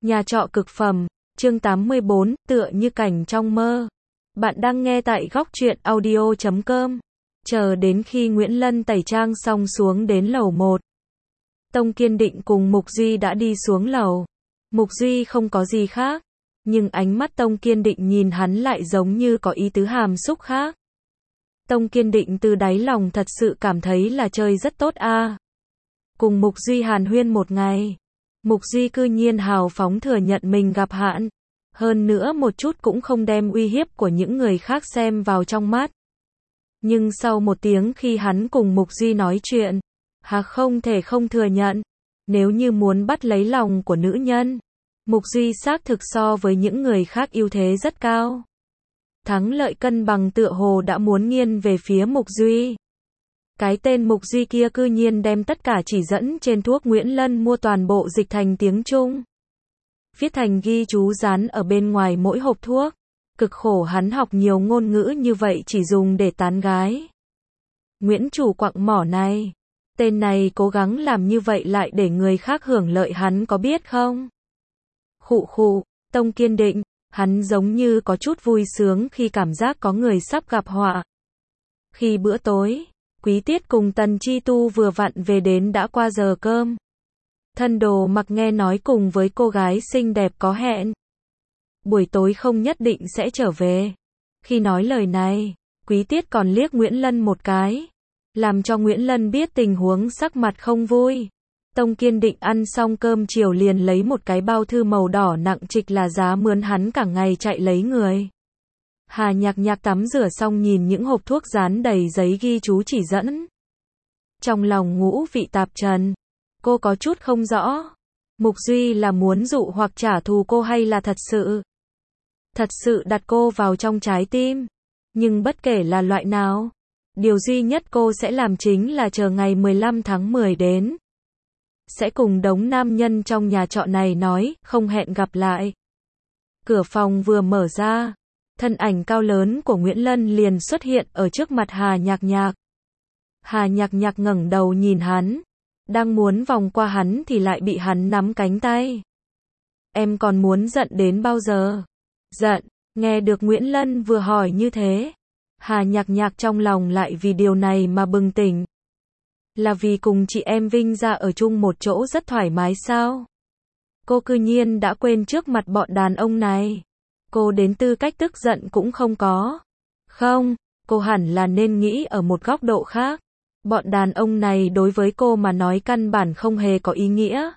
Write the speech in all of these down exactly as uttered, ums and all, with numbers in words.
Nhà trọ cực phẩm, chương tám mươi bốn, tựa như cảnh trong mơ. Bạn đang nghe tại góc truyện audio chấm com. Chờ đến khi Nguyễn Lân tẩy trang xong xuống đến lầu một. Tông Kiên Định cùng Mục Duy đã đi xuống lầu. Mục Duy không có gì khác, nhưng ánh mắt Tông Kiên Định nhìn hắn lại giống như có ý tứ hàm xúc khác. Tông Kiên Định từ đáy lòng thật sự cảm thấy là chơi rất tốt a. À. Cùng Mục Duy hàn huyên một ngày, Mục Duy cư nhiên hào phóng thừa nhận mình gặp hạn, hơn nữa một chút cũng không đem uy hiếp của những người khác xem vào trong mắt. Nhưng sau một tiếng khi hắn cùng Mục Duy nói chuyện, hà không thể không thừa nhận, nếu như muốn bắt lấy lòng của nữ nhân, Mục Duy xác thực so với những người khác ưu thế rất cao. Thắng lợi cân bằng tựa hồ đã muốn nghiêng về phía Mục Duy. Cái tên Mục Duy kia cư nhiên đem tất cả chỉ dẫn trên thuốc Nguyễn Lân mua toàn bộ dịch thành tiếng Trung. Viết thành ghi chú dán ở bên ngoài mỗi hộp thuốc. Cực khổ hắn học nhiều ngôn ngữ như vậy chỉ dùng để tán gái. Nguyễn chủ quặng mỏ này, tên này cố gắng làm như vậy lại để người khác hưởng lợi hắn có biết không? Khụ khụ, Tông Kiên Định, hắn giống như có chút vui sướng khi cảm giác có người sắp gặp họa. Khi bữa tối, Quý Tiết cùng Tần Chi Tu vừa vặn về đến đã qua giờ cơm. Thân Đồ Mặc nghe nói cùng với cô gái xinh đẹp có hẹn. Buổi tối không nhất định sẽ trở về. Khi nói lời này, Quý Tiết còn liếc Nguyễn Lân một cái, làm cho Nguyễn Lân biết tình huống sắc mặt không vui. Tông Kiên Định ăn xong cơm chiều liền lấy một cái bao thư màu đỏ nặng trịch là giá mướn hắn cả ngày chạy lấy người. Hà Nhạc Nhạc tắm rửa xong nhìn những hộp thuốc dán đầy giấy ghi chú chỉ dẫn. Trong lòng ngũ vị tạp trần, cô có chút không rõ. Mục Duy là muốn dụ hoặc trả thù cô hay là thật sự? Thật sự đặt cô vào trong trái tim. Nhưng bất kể là loại nào, điều duy nhất cô sẽ làm chính là chờ ngày mười lăm tháng mười đến. Sẽ cùng đống nam nhân trong nhà trọ này nói, không hẹn gặp lại. Cửa phòng vừa mở ra, thân ảnh cao lớn của Nguyễn Lân liền xuất hiện ở trước mặt Hà Nhạc Nhạc. Hà Nhạc Nhạc ngẩng đầu nhìn hắn, đang muốn vòng qua hắn thì lại bị hắn nắm cánh tay. Em còn muốn giận đến bao giờ? Giận, nghe được Nguyễn Lân vừa hỏi như thế, Hà Nhạc Nhạc trong lòng lại vì điều này mà bừng tỉnh. Là vì cùng chị em Vinh ra ở chung một chỗ rất thoải mái sao? Cô cư nhiên đã quên trước mặt bọn đàn ông này. Cô đến tư cách tức giận cũng không có. Không, cô hẳn là nên nghĩ ở một góc độ khác. Bọn đàn ông này đối với cô mà nói căn bản không hề có ý nghĩa.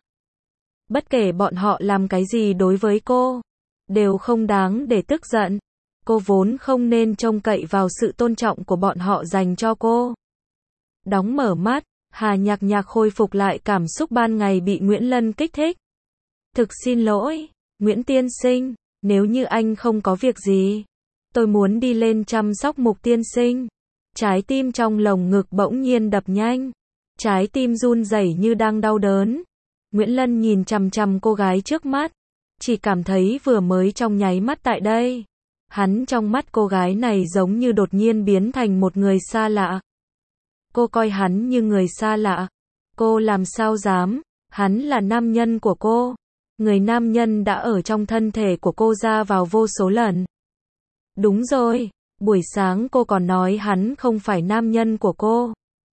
Bất kể bọn họ làm cái gì đối với cô, đều không đáng để tức giận. Cô vốn không nên trông cậy vào sự tôn trọng của bọn họ dành cho cô. Đóng mở mắt, Hà Nhạc Nhạc khôi phục lại cảm xúc ban ngày bị Nguyễn Lân kích thích. Thực xin lỗi, Nguyễn tiên sinh, nếu như anh không có việc gì, tôi muốn đi lên chăm sóc Mục tiên sinh. Trái tim trong lồng ngực bỗng nhiên đập nhanh, trái tim run rẩy như đang đau đớn. Nguyễn Lân nhìn chằm chằm cô gái trước mắt, chỉ cảm thấy vừa mới trong nháy mắt tại đây, hắn trong mắt cô gái này giống như đột nhiên biến thành một người xa lạ. Cô coi hắn như người xa lạ. Cô làm sao dám, hắn là nam nhân của cô. Người nam nhân đã ở trong thân thể của cô ra vào vô số lần. Đúng rồi, buổi sáng cô còn nói hắn không phải nam nhân của cô,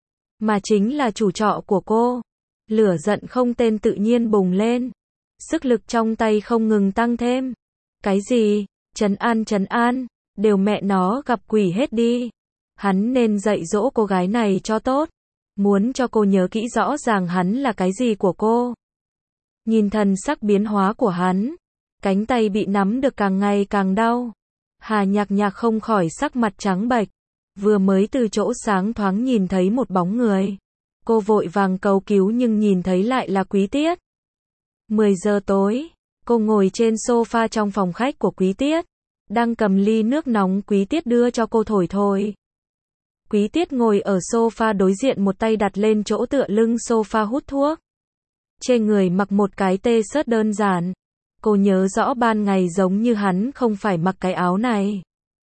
mà chính là chủ trọ của cô. Lửa giận không tên tự nhiên bùng lên. Sức lực trong tay không ngừng tăng thêm. Cái gì? Trấn an trấn an, đều mẹ nó gặp quỷ hết đi. Hắn nên dạy dỗ cô gái này cho tốt. Muốn cho cô nhớ kỹ rõ ràng hắn là cái gì của cô. Nhìn thần sắc biến hóa của hắn, cánh tay bị nắm được càng ngày càng đau. Hà Nhạc Nhạc không khỏi sắc mặt trắng bệch. Vừa mới từ chỗ sáng thoáng nhìn thấy một bóng người. Cô vội vàng cầu cứu nhưng nhìn thấy lại là Quý Tiết. mười giờ tối, cô ngồi trên sofa trong phòng khách của Quý Tiết, đang cầm ly nước nóng Quý Tiết đưa cho cô thổi thổi. Quý Tiết ngồi ở sofa đối diện một tay đặt lên chỗ tựa lưng sofa hút thuốc. Trên người mặc một cái t-shirt đơn giản. Cô nhớ rõ ban ngày giống như hắn không phải mặc cái áo này.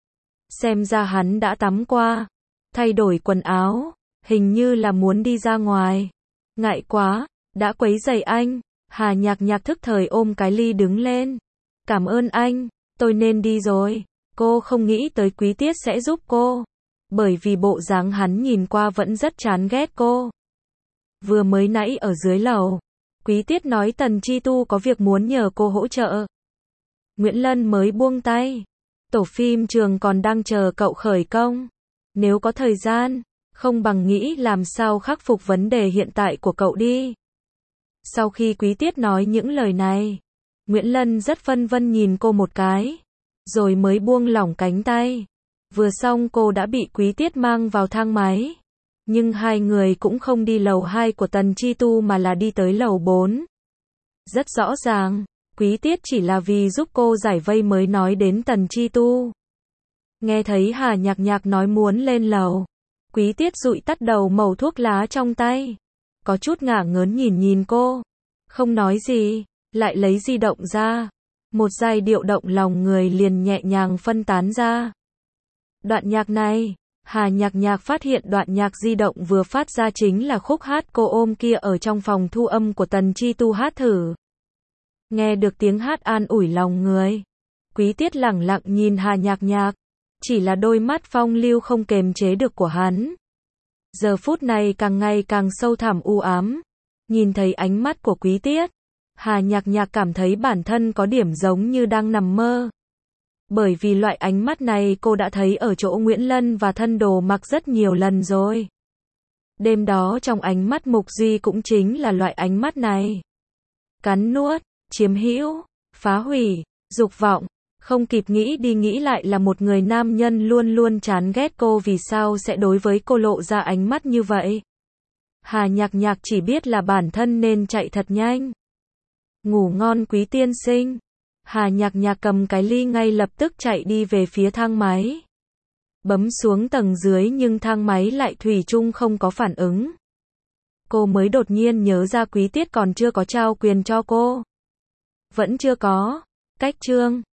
Xem ra hắn đã tắm qua, thay đổi quần áo, hình như là muốn đi ra ngoài. Ngại quá, đã quấy rầy anh. Hà Nhạc Nhạc thức thời ôm cái ly đứng lên. Cảm ơn anh, tôi nên đi rồi. Cô không nghĩ tới Quý Tiết sẽ giúp cô. Bởi vì bộ dáng hắn nhìn qua vẫn rất chán ghét cô. Vừa mới nãy ở dưới lầu, Quý Tiết nói Tần Chi Tu có việc muốn nhờ cô hỗ trợ. Nguyễn Lân mới buông tay. Tổ phim trường còn đang chờ cậu khởi công. Nếu có thời gian, không bằng nghĩ làm sao khắc phục vấn đề hiện tại của cậu đi. Sau khi Quý Tiết nói những lời này, Nguyễn Lân rất phân vân nhìn cô một cái, rồi mới buông lỏng cánh tay. Vừa xong cô đã bị Quý Tiết mang vào thang máy. Nhưng hai người cũng không đi lầu hai của Tần Chi Tu mà là đi tới lầu bốn. Rất rõ ràng, Quý Tiết chỉ là vì giúp cô giải vây mới nói đến Tần Chi Tu. Nghe thấy Hà Nhạc Nhạc nói muốn lên lầu, Quý Tiết dụi tắt đầu mẩu thuốc lá trong tay. Có chút ngả ngớn nhìn nhìn cô. Không nói gì, lại lấy di động ra. Một giai điệu động lòng người liền nhẹ nhàng phân tán ra. Đoạn nhạc này, Hà Nhạc Nhạc phát hiện đoạn nhạc di động vừa phát ra chính là khúc hát cô ôm kia ở trong phòng thu âm của Tần Chi Tu hát thử. Nghe được tiếng hát an ủi lòng người, Quý Tiết lẳng lặng nhìn Hà Nhạc Nhạc, chỉ là đôi mắt phong lưu không kềm chế được của hắn. Giờ phút này càng ngày càng sâu thẳm u ám. Nhìn thấy ánh mắt của Quý Tiết, Hà Nhạc Nhạc cảm thấy bản thân có điểm giống như đang nằm mơ. Bởi vì loại ánh mắt này cô đã thấy ở chỗ Nguyễn Lân và Thân Đồ Mặc rất nhiều lần rồi. Đêm đó trong ánh mắt Mục Duy cũng chính là loại ánh mắt này. Cắn nuốt, chiếm hữu, phá hủy, dục vọng. Không kịp nghĩ đi nghĩ lại là một người nam nhân luôn luôn chán ghét cô vì sao sẽ đối với cô lộ ra ánh mắt như vậy. Hà Nhạc Nhạc chỉ biết là bản thân nên chạy thật nhanh. Ngủ ngon Quý tiên sinh. Hà Nhạc Nhạc cầm cái ly ngay lập tức chạy đi về phía thang máy. Bấm xuống tầng dưới nhưng thang máy lại thủy chung không có phản ứng. Cô mới đột nhiên nhớ ra Quý Tiết còn chưa có trao quyền cho cô. Vẫn chưa có. Cách chương